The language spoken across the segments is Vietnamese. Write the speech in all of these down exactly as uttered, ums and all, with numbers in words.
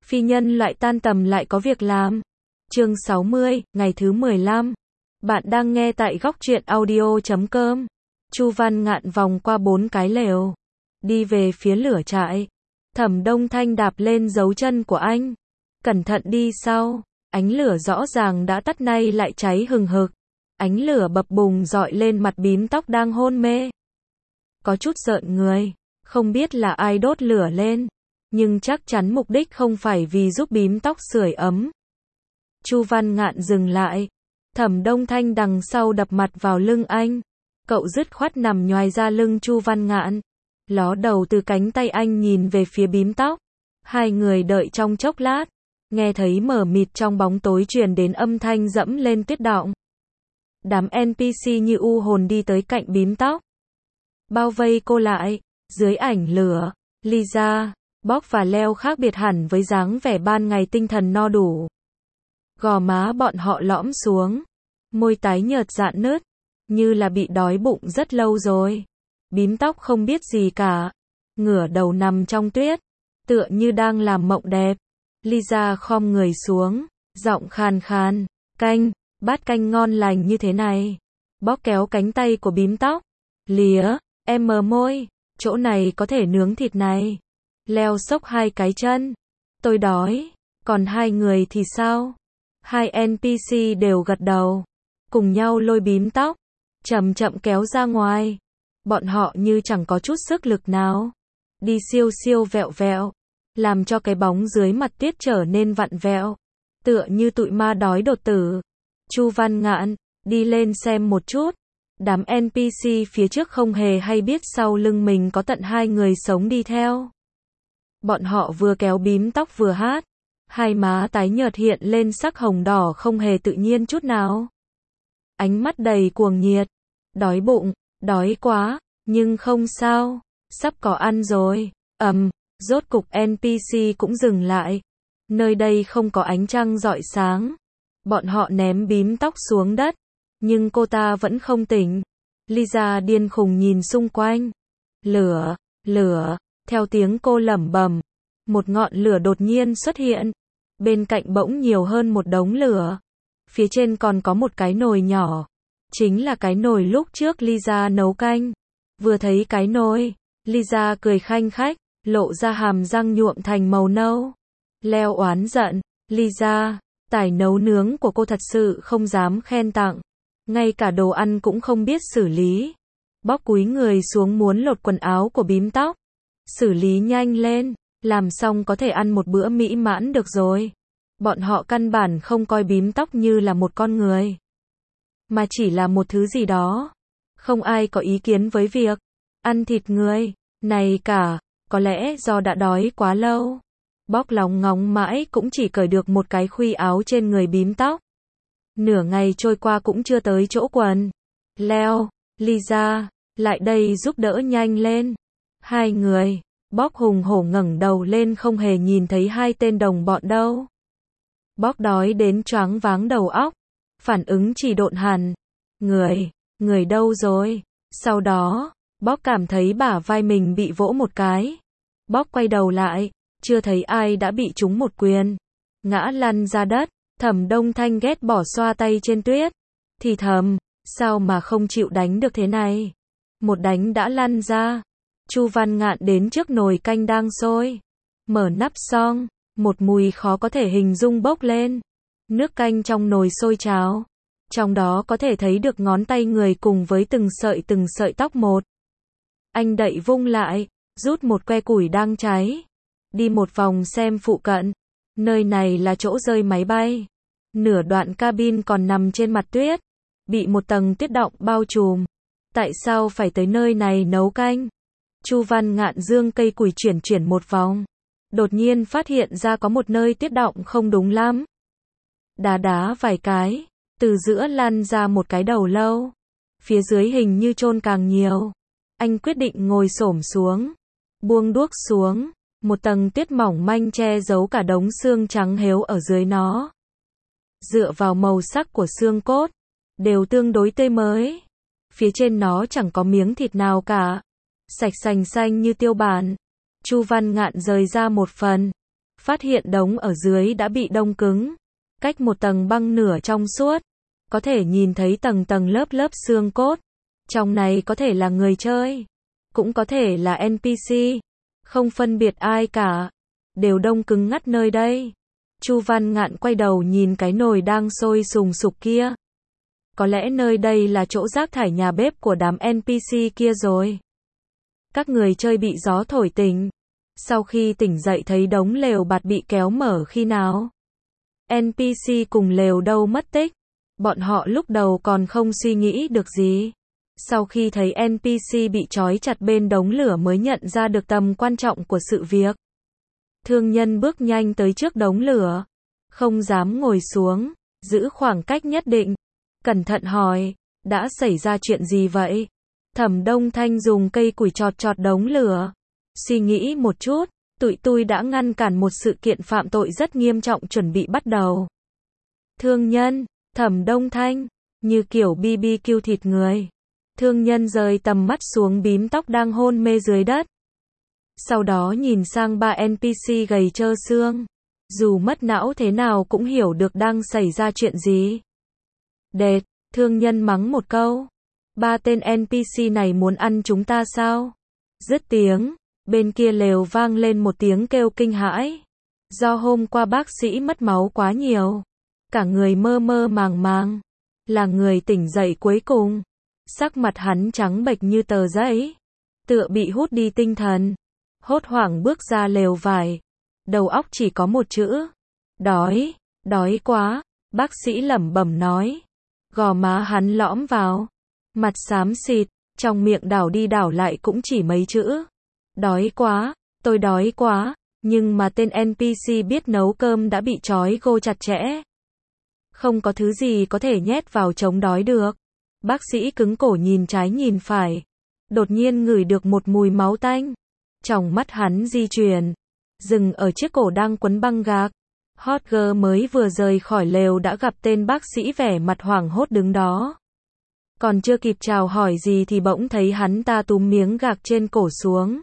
Phi nhân loại tan tầm lại có việc làm. Chương sáu mươi, ngày thứ mười lăm. Bạn đang nghe tại góc truyện audio chấm com. Chu Văn Ngạn vòng qua bốn cái lều, đi về phía lửa trại. Thẩm Đông Thanh đạp lên dấu chân của anh. Cẩn thận đi sau, ánh lửa rõ ràng đã tắt nay lại cháy hừng hực. Ánh lửa bập bùng rọi lên mặt bím tóc đang hôn mê. Có chút rợn người, không biết là ai đốt lửa lên, nhưng chắc chắn mục đích không phải vì giúp bím tóc sưởi ấm. Chu Văn Ngạn dừng lại. Thẩm Đông Thanh đằng sau đập mặt vào lưng anh. Cậu dứt khoát nằm nhoài ra lưng Chu Văn Ngạn. Ló đầu từ cánh tay anh nhìn về phía bím tóc. Hai người đợi trong chốc lát. Nghe thấy mờ mịt trong bóng tối truyền đến âm thanh dẫm lên tuyết đọng. Đám en pê xê như u hồn đi tới cạnh bím tóc. Bao vây cô lại. Dưới ảnh lửa, Lisa, Bob và Leo khác biệt hẳn với dáng vẻ ban ngày tinh thần no đủ. Gò má bọn họ lõm xuống, môi tái nhợt rạn nứt, như là bị đói bụng rất lâu rồi. Bím tóc không biết gì cả, ngửa đầu nằm trong tuyết, tựa như đang làm mộng đẹp. Lisa khom người xuống, giọng khàn khàn, canh, bát canh ngon lành như thế này. Bob kéo cánh tay của bím tóc, lía, em mờ môi, chỗ này có thể nướng thịt này. Leo xốc hai cái chân, tôi đói, còn hai người thì sao? Hai en pê xê đều gật đầu, cùng nhau lôi bím tóc, chậm chậm kéo ra ngoài. Bọn họ như chẳng có chút sức lực nào, đi siêu siêu vẹo vẹo, làm cho cái bóng dưới mặt tuyết trở nên vặn vẹo, tựa như tụi ma đói đột tử. Chu Văn Ngạn, đi lên xem một chút. Đám en pê xê phía trước không hề hay biết sau lưng mình có tận hai người sống đi theo. Bọn họ vừa kéo bím tóc vừa hát. Hai má tái nhợt hiện lên sắc hồng đỏ không hề tự nhiên chút nào. Ánh mắt đầy cuồng nhiệt. Đói bụng, đói quá, nhưng không sao, sắp có ăn rồi. Ầm, rốt cục en pê xê cũng dừng lại. Nơi đây không có ánh trăng rọi sáng. Bọn họ ném bím tóc xuống đất, nhưng cô ta vẫn không tỉnh. Lisa điên khùng nhìn xung quanh. Lửa, lửa, theo tiếng cô lẩm bẩm, một ngọn lửa đột nhiên xuất hiện. Bên cạnh bỗng nhiều hơn một đống lửa. Phía trên còn có một cái nồi nhỏ. Chính là cái nồi lúc trước Lisa nấu canh. Vừa thấy cái nồi, Lisa cười khanh khách, lộ ra hàm răng nhuộm thành màu nâu. Leo oán giận, Lisa, tài nấu nướng của cô thật sự không dám khen tặng. Ngay cả đồ ăn cũng không biết xử lý. Bóc cúi người xuống muốn lột quần áo của bím tóc. Xử lý nhanh lên, làm xong có thể ăn một bữa mỹ mãn được rồi. Bọn họ căn bản không coi bím tóc như là một con người, mà chỉ là một thứ gì đó. Không ai có ý kiến với việc ăn thịt người này cả, có lẽ do đã đói quá lâu. Bóc lòng ngóng mãi cũng chỉ cởi được một cái khuy áo trên người bím tóc. Nửa ngày trôi qua cũng chưa tới chỗ quần. Leo, Lisa, lại đây giúp đỡ nhanh lên. Hai người, Bóc hùng hổ ngẩng đầu lên không hề nhìn thấy hai tên đồng bọn đâu. Bóc đói đến choáng váng đầu óc, phản ứng chỉ độn hẳn. Người, người đâu rồi? Sau đó, Bóc cảm thấy bả vai mình bị vỗ một cái. Bóc quay đầu lại, chưa thấy ai đã bị trúng một quyền, ngã lăn ra đất. Thẩm Đông Thanh ghét bỏ xoa tay trên tuyết, thì thầm, sao mà không chịu đánh được thế này? Một đánh đã lăn ra. Chu Văn Ngạn đến trước nồi canh đang sôi, mở nắp xong, một mùi khó có thể hình dung bốc lên. Nước canh trong nồi sôi trào, trong đó có thể thấy được ngón tay người cùng với từng sợi từng sợi tóc một. Anh đậy vung lại, rút một que củi đang cháy, đi một vòng xem phụ cận. Nơi này là chỗ rơi máy bay. Nửa đoạn cabin còn nằm trên mặt tuyết, bị một tầng tuyết đọng bao trùm. Tại sao phải tới nơi này nấu canh? Chu Văn Ngạn dương cây củi chuyển chuyển một vòng. Đột nhiên phát hiện ra có một nơi tuyết đọng không đúng lắm. Đá đá vài cái, từ giữa lăn ra một cái đầu lâu. Phía dưới hình như chôn càng nhiều. Anh quyết định ngồi xổm xuống, buông đuốc xuống. Một tầng tuyết mỏng manh che giấu cả đống xương trắng héo ở dưới nó. Dựa vào màu sắc của xương cốt, đều tương đối tươi mới. Phía trên nó chẳng có miếng thịt nào cả, sạch sành xanh như tiêu bản. Chu Văn Ngạn rời ra một phần, phát hiện đống ở dưới đã bị đông cứng, cách một tầng băng nửa trong suốt, có thể nhìn thấy tầng tầng lớp lớp xương cốt. Trong này có thể là người chơi, cũng có thể là en pê xê, không phân biệt ai cả, đều đông cứng ngắt nơi đây. Chu Văn Ngạn quay đầu nhìn cái nồi đang sôi sùng sục kia. Có lẽ nơi đây là chỗ rác thải nhà bếp của đám en pê xê kia rồi. Các người chơi bị gió thổi tỉnh. Sau khi tỉnh dậy thấy đống lều bạt bị kéo mở khi nào? en pê xê cùng lều đâu mất tích. Bọn họ lúc đầu còn không suy nghĩ được gì. Sau khi thấy en pê xê bị trói chặt bên đống lửa mới nhận ra được tầm quan trọng của sự việc. Thương nhân bước nhanh tới trước đống lửa. Không dám ngồi xuống, giữ khoảng cách nhất định. Cẩn thận hỏi, đã xảy ra chuyện gì vậy? Thẩm Đông Thanh dùng cây củi chọt chọt đống lửa. Suy nghĩ một chút, tụi tôi đã ngăn cản một sự kiện phạm tội rất nghiêm trọng chuẩn bị bắt đầu. Thương nhân, Thẩm Đông Thanh, như kiểu bê bê kiu thịt người. Thương nhân rời tầm mắt xuống bím tóc đang hôn mê dưới đất. Sau đó nhìn sang ba en pê xê gầy trơ xương. Dù mất não thế nào cũng hiểu được đang xảy ra chuyện gì. Đệt, thương nhân mắng một câu. Ba tên en pê xê này muốn ăn chúng ta sao? Dứt tiếng, bên kia lều vang lên một tiếng kêu kinh hãi. Do hôm qua bác sĩ mất máu quá nhiều. Cả người mơ mơ màng màng. Là người tỉnh dậy cuối cùng. Sắc mặt hắn trắng bệch như tờ giấy. Tựa bị hút đi tinh thần. Hốt hoảng bước ra lều vải. Đầu óc chỉ có một chữ. Đói, đói quá. Bác sĩ lẩm bẩm nói. Gò má hắn lõm vào. Mặt xám xịt, trong miệng đảo đi đảo lại cũng chỉ mấy chữ. Đói quá, tôi đói quá. Nhưng mà tên en pê xê biết nấu cơm đã bị trói gô chặt chẽ. Không có thứ gì có thể nhét vào chống đói được. Bác sĩ cứng cổ nhìn trái nhìn phải. Đột nhiên ngửi được một mùi máu tanh. Tròng mắt hắn di chuyển. Dừng ở chiếc cổ đang quấn băng gạc. Hotger mới vừa rời khỏi lều đã gặp tên bác sĩ vẻ mặt hoảng hốt đứng đó. Còn chưa kịp chào hỏi gì thì bỗng thấy hắn ta túm miếng gạc trên cổ xuống.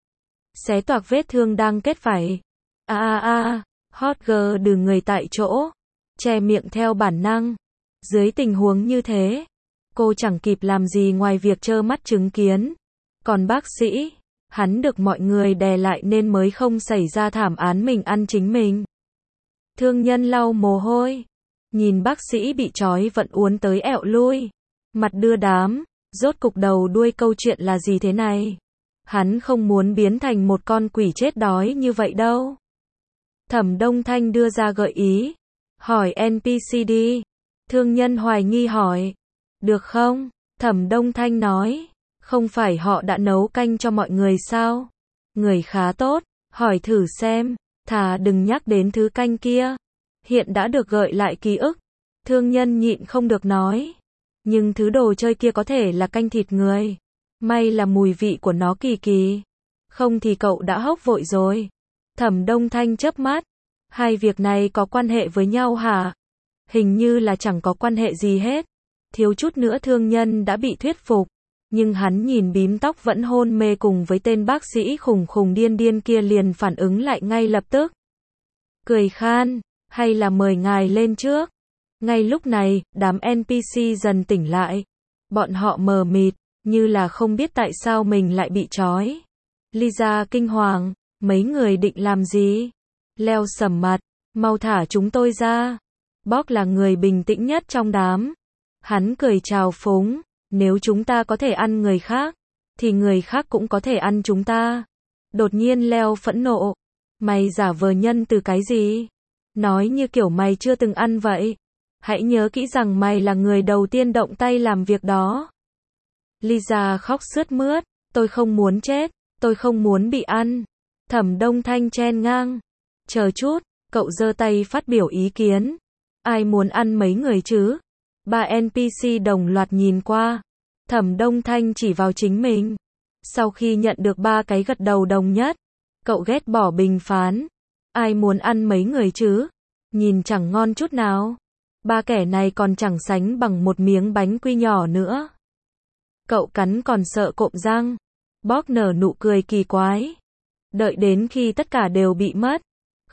Xé toạc vết thương đang kết vảy. A a a, Hotger đừ người tại chỗ. Che miệng theo bản năng. Dưới tình huống như thế, cô chẳng kịp làm gì ngoài việc trơ mắt chứng kiến. Còn bác sĩ, hắn được mọi người đè lại nên mới không xảy ra thảm án mình ăn chính mình. Thương nhân lau mồ hôi. Nhìn bác sĩ bị trói vẫn uốn tới ẹo lui. Mặt đưa đám. Rốt cục đầu đuôi câu chuyện là gì thế này? Hắn không muốn biến thành một con quỷ chết đói như vậy đâu. Thẩm Đông Thanh đưa ra gợi ý. Hỏi en pê xê đi. Thương nhân hoài nghi hỏi. Được không? Thẩm Đông Thanh nói. Không phải họ đã nấu canh cho mọi người sao? Người khá tốt. Hỏi thử xem. Thà đừng nhắc đến thứ canh kia. Hiện đã được gợi lại ký ức. Thương nhân nhịn không được nói. Nhưng thứ đồ chơi kia có thể là canh thịt người. May là mùi vị của nó kỳ kỳ. Không thì cậu đã hốc vội rồi. Thẩm Đông Thanh chớp mắt. Hai việc này có quan hệ với nhau hả? Hình như là chẳng có quan hệ gì hết. Thiếu chút nữa thương nhân đã bị thuyết phục. Nhưng hắn nhìn bím tóc vẫn hôn mê cùng với tên bác sĩ khùng khùng điên điên kia liền phản ứng lại ngay lập tức. Cười khan, hay là mời ngài lên trước. Ngay lúc này, đám en pê xê dần tỉnh lại. Bọn họ mờ mịt, như là không biết tại sao mình lại bị trói. Lisa kinh hoàng, mấy người định làm gì? Leo sầm mặt, mau thả chúng tôi ra. Bob là người bình tĩnh nhất trong đám. Hắn cười chào phúng, nếu chúng ta có thể ăn người khác, thì người khác cũng có thể ăn chúng ta. Đột nhiên Leo phẫn nộ. Mày giả vờ nhân từ cái gì? Nói như kiểu mày chưa từng ăn vậy. Hãy nhớ kỹ rằng mày là người đầu tiên động tay làm việc đó. Lisa khóc sướt mướt. Tôi không muốn chết. Tôi không muốn bị ăn. Thẩm Đông Thanh chen ngang. Chờ chút, cậu giơ tay phát biểu ý kiến. Ai muốn ăn mấy người chứ? Ba en pê xê đồng loạt nhìn qua. Thẩm Đông Thanh chỉ vào chính mình. Sau khi nhận được ba cái gật đầu đồng nhất, cậu ghét bỏ bình phán. Ai muốn ăn mấy người chứ? Nhìn chẳng ngon chút nào. Ba kẻ này còn chẳng sánh bằng một miếng bánh quy nhỏ nữa. Cậu cắn còn sợ cộm răng. Bob nở nụ cười kỳ quái. Đợi đến khi tất cả đều bị mất.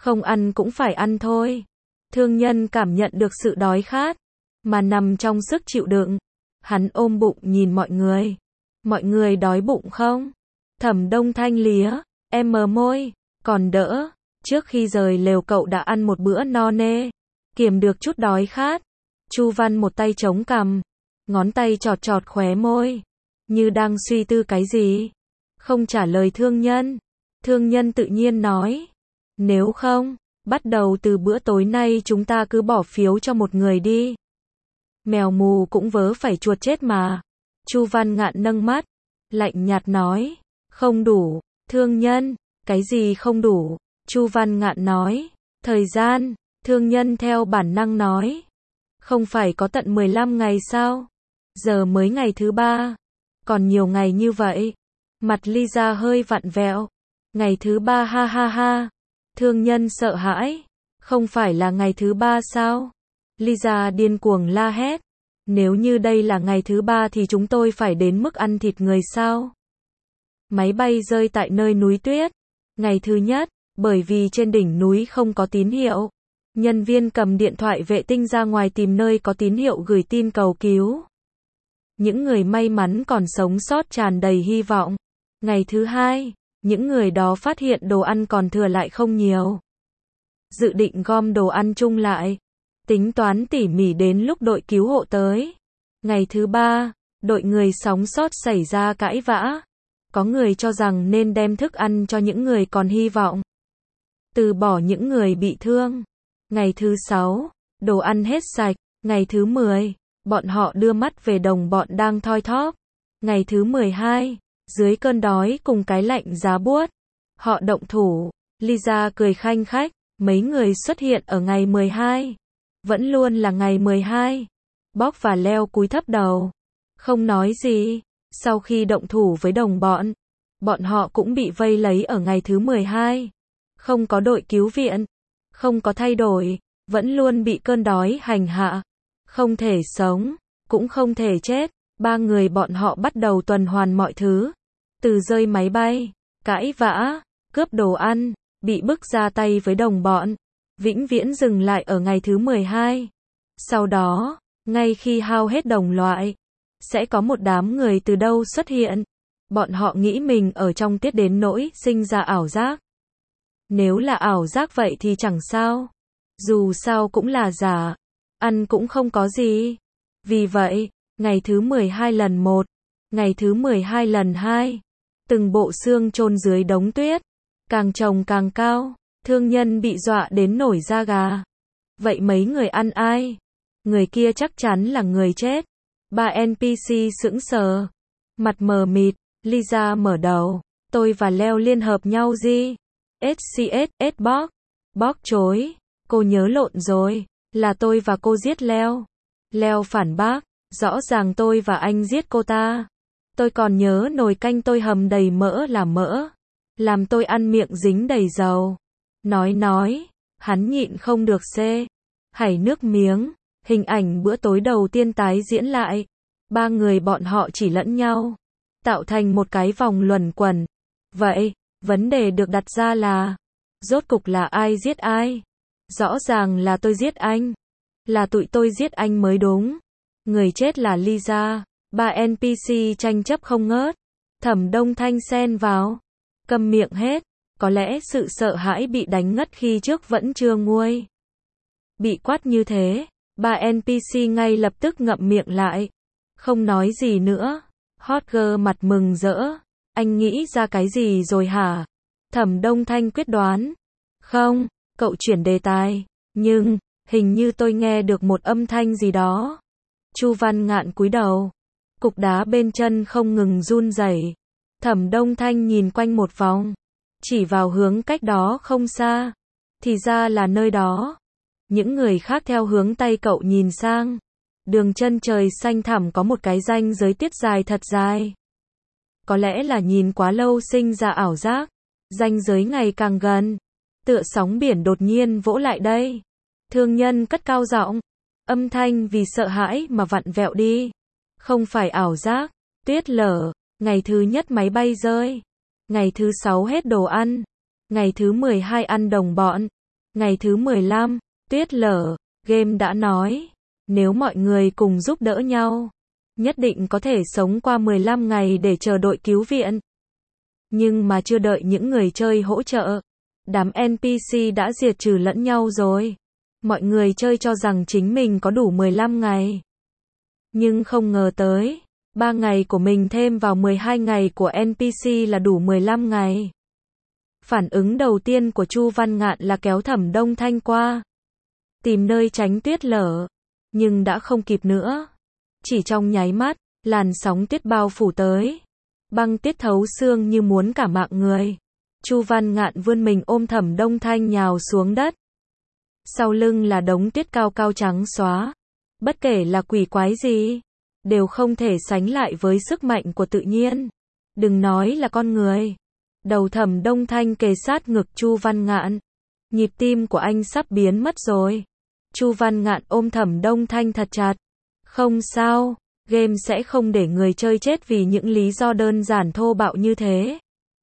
Không ăn cũng phải ăn thôi. Thương nhân cảm nhận được sự đói khát, mà nằm trong sức chịu đựng. Hắn ôm bụng nhìn mọi người. Mọi người đói bụng không? Thẩm Đông Thanh lía, em mờ môi, còn đỡ. Trước khi rời lều cậu đã ăn một bữa no nê, kiềm được chút đói khát. Chu Văn một tay chống cằm, ngón tay chọt chọt khóe môi, như đang suy tư cái gì. Không trả lời thương nhân. Thương nhân tự nhiên nói, nếu không, bắt đầu từ bữa tối nay chúng ta cứ bỏ phiếu cho một người đi. Mèo mù cũng vớ phải chuột chết mà. Chu Văn Ngạn nâng mắt, lạnh nhạt nói, không đủ. Thương nhân, cái gì không đủ? Chu Văn Ngạn nói, thời gian. Thương nhân theo bản năng nói, không phải có tận mười lăm ngày sao? Giờ mới ngày thứ ba, còn nhiều ngày như vậy. Mặt Lisa hơi vặn vẹo. Ngày thứ ba ha ha ha. Thương nhân sợ hãi, không phải là ngày thứ ba sao? Lisa điên cuồng la hét, nếu như đây là ngày thứ ba thì chúng tôi phải đến mức ăn thịt người sao? Máy bay rơi tại nơi núi tuyết. Ngày thứ nhất, bởi vì trên đỉnh núi không có tín hiệu, nhân viên cầm điện thoại vệ tinh ra ngoài tìm nơi có tín hiệu gửi tin cầu cứu. Những người may mắn còn sống sót tràn đầy hy vọng. Ngày thứ hai, những người đó phát hiện đồ ăn còn thừa lại không nhiều. Dự định gom đồ ăn chung lại, tính toán tỉ mỉ đến lúc đội cứu hộ tới. Ngày thứ ba, đội người sống sót xảy ra cãi vã. Có người cho rằng nên đem thức ăn cho những người còn hy vọng, từ bỏ những người bị thương. Ngày thứ sáu, đồ ăn hết sạch. Ngày thứ mười, bọn họ đưa mắt về đồng bọn đang thoi thóp. Ngày thứ mười hai, dưới cơn đói cùng cái lạnh giá buốt, họ động thủ. Lisa cười khanh khách, mấy người xuất hiện ở ngày mười hai. Vẫn luôn là ngày mười hai. Bóc và Leo cúi thấp đầu, không nói gì. Sau khi động thủ với đồng bọn, bọn họ cũng bị vây lấy ở ngày thứ mười hai. Không có đội cứu viện, không có thay đổi, vẫn luôn bị cơn đói hành hạ. Không thể sống, cũng không thể chết. Ba người bọn họ bắt đầu tuần hoàn mọi thứ. Từ rơi máy bay, cãi vã, cướp đồ ăn, bị bức ra tay với đồng bọn, vĩnh viễn dừng lại ở ngày thứ mười hai. Sau đó, ngay khi hao hết đồng loại, sẽ có một đám người từ đâu xuất hiện. Bọn họ nghĩ mình ở trong tiết đến nỗi sinh ra ảo giác. Nếu là ảo giác vậy thì chẳng sao. Dù sao cũng là giả. Ăn cũng không có gì. Vì vậy, ngày thứ mười hai lần một, ngày thứ mười hai lần hai, từng bộ xương chôn dưới đống tuyết, càng chồng càng cao. Thương nhân bị dọa đến nổi da gà. Vậy mấy người ăn ai? Người kia chắc chắn là người chết. Ba en pê xê sững sờ, mặt mờ mịt. Lisa mở đầu, tôi và Leo liên hợp nhau gì? ét xê ét, S-Box. Box chối, cô nhớ lộn rồi, là tôi và cô giết Leo. Leo phản bác, rõ ràng tôi và anh giết cô ta. Tôi còn nhớ nồi canh tôi hầm đầy mỡ là mỡ, làm tôi ăn miệng dính đầy dầu. Nói nói, hắn nhịn không được xê, hảy nước miếng. Hình ảnh bữa tối đầu tiên tái diễn lại. Ba người bọn họ chỉ lẫn nhau, tạo thành một cái vòng luẩn quẩn. Vậy, vấn đề được đặt ra là, rốt cục là ai giết ai? Rõ ràng là tôi giết anh. Là tụi tôi giết anh mới đúng. Người chết là Lisa. Ba en pê xê tranh chấp không ngớt. Thẩm Đông Thanh xen vào. Câm miệng hết. Có lẽ sự sợ hãi bị đánh ngất khi trước vẫn chưa nguôi. Bị quát như thế, ba en pê xê ngay lập tức ngậm miệng lại. Không nói gì nữa. Hodger mặt mừng rỡ. Anh nghĩ ra cái gì rồi hả? Thẩm Đông Thanh quyết đoán. Không, cậu chuyển đề tài. Nhưng, hình như tôi nghe được một âm thanh gì đó. Chu Văn Ngạn cúi đầu. Cục đá bên chân không ngừng run rẩy. Thẩm Đông Thanh nhìn quanh một vòng, chỉ vào hướng cách đó không xa. Thì ra là nơi đó. Những người khác theo hướng tay cậu nhìn sang. Đường chân trời xanh thẳm có một cái ranh giới tiết dài thật dài. Có lẽ là nhìn quá lâu sinh ra ảo giác. Ranh giới ngày càng gần. Tựa sóng biển đột nhiên vỗ lại đây. Thương nhân cất cao giọng. Âm thanh vì sợ hãi mà vặn vẹo đi. Không phải ảo giác. Tuyết lở. Ngày thứ nhất máy bay rơi. Ngày thứ sáu hết đồ ăn. Ngày thứ mười hai ăn đồng bọn. Ngày thứ mười lăm, tuyết lở, game đã nói, nếu mọi người cùng giúp đỡ nhau, nhất định có thể sống qua mười lăm ngày để chờ đội cứu viện. Nhưng mà chưa đợi những người chơi hỗ trợ, đám en pê xê đã diệt trừ lẫn nhau rồi. Mọi người chơi cho rằng chính mình có đủ mười lăm ngày. Nhưng không ngờ tới, ba ngày của mình thêm vào mười hai ngày của en pê xê là đủ mười lăm ngày. Phản ứng đầu tiên của Chu Văn Ngạn là kéo Thẩm Đông Thanh qua, tìm nơi tránh tuyết lở, nhưng đã không kịp nữa. Chỉ trong nháy mắt, làn sóng tuyết bao phủ tới, băng tuyết thấu xương như muốn cả mạng người. Chu Văn Ngạn vươn mình ôm Thẩm Đông Thanh nhào xuống đất. Sau lưng là đống tuyết cao cao trắng xóa. Bất kể là quỷ quái gì, đều không thể sánh lại với sức mạnh của tự nhiên. Đừng nói là con người. Đầu Thẩm Đông Thanh kề sát ngực Chu Văn Ngạn. Nhịp tim của anh sắp biến mất rồi. Chu Văn Ngạn ôm Thẩm Đông Thanh thật chặt. Không sao, game sẽ không để người chơi chết vì những lý do đơn giản thô bạo như thế.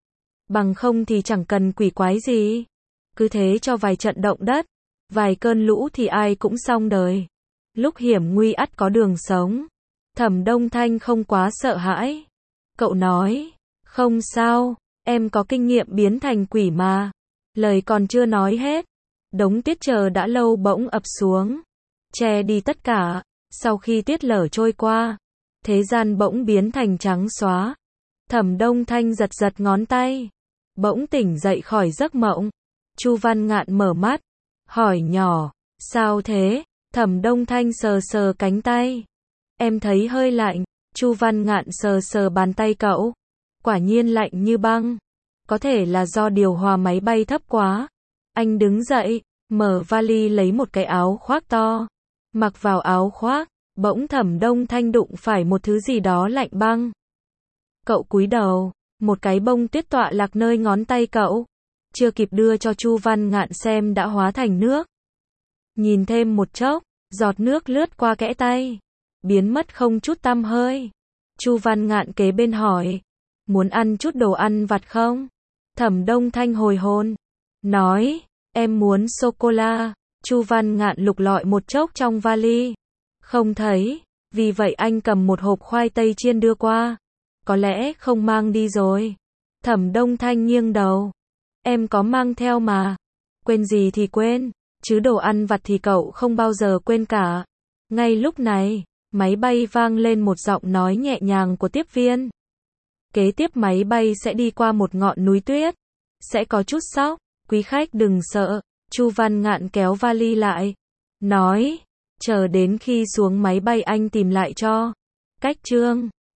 Bằng không thì chẳng cần quỷ quái gì. Cứ thế cho vài trận động đất, vài cơn lũ thì ai cũng xong đời. Lúc hiểm nguy ắt có đường sống. Thẩm Đông Thanh không quá sợ hãi. Cậu nói, không sao, em có kinh nghiệm biến thành quỷ mà. Lời còn chưa nói hết, đống tuyết chờ đã lâu bỗng ập xuống, che đi tất cả. Sau khi tuyết lở trôi qua, thế gian bỗng biến thành trắng xóa. Thẩm Đông Thanh giật giật ngón tay, bỗng tỉnh dậy khỏi giấc mộng. Chu Văn Ngạn mở mắt, hỏi nhỏ, sao thế? Thẩm Đông Thanh sờ sờ cánh tay. Em thấy hơi lạnh. Chu Văn Ngạn sờ sờ bàn tay cậu. Quả nhiên lạnh như băng. Có thể là do điều hòa máy bay thấp quá. Anh đứng dậy, mở vali lấy một cái áo khoác to. Mặc vào áo khoác, bỗng Thẩm Đông Thanh đụng phải một thứ gì đó lạnh băng. Cậu cúi đầu, một cái bông tuyết tọa lạc nơi ngón tay cậu. Chưa kịp đưa cho Chu Văn Ngạn xem đã hóa thành nước. Nhìn thêm một chốc, giọt nước lướt qua kẽ tay, biến mất không chút tăm hơi. Chu Văn Ngạn kế bên hỏi, muốn ăn chút đồ ăn vặt không? Thẩm Đông Thanh hồi hồn, nói, em muốn sô-cô-la. Chu Văn Ngạn lục lọi một chốc trong vali, không thấy, vì vậy anh cầm một hộp khoai tây chiên đưa qua. Có lẽ không mang đi rồi. Thẩm Đông Thanh nghiêng đầu, em có mang theo mà. Quên gì thì quên, chứ đồ ăn vặt thì cậu không bao giờ quên cả. Ngay lúc này, máy bay vang lên một giọng nói nhẹ nhàng của tiếp viên. Kế tiếp máy bay sẽ đi qua một ngọn núi tuyết. Sẽ có chút sóc, quý khách đừng sợ. Chu Văn Ngạn kéo vali lại, nói, chờ đến khi xuống máy bay anh tìm lại cho. Cách chương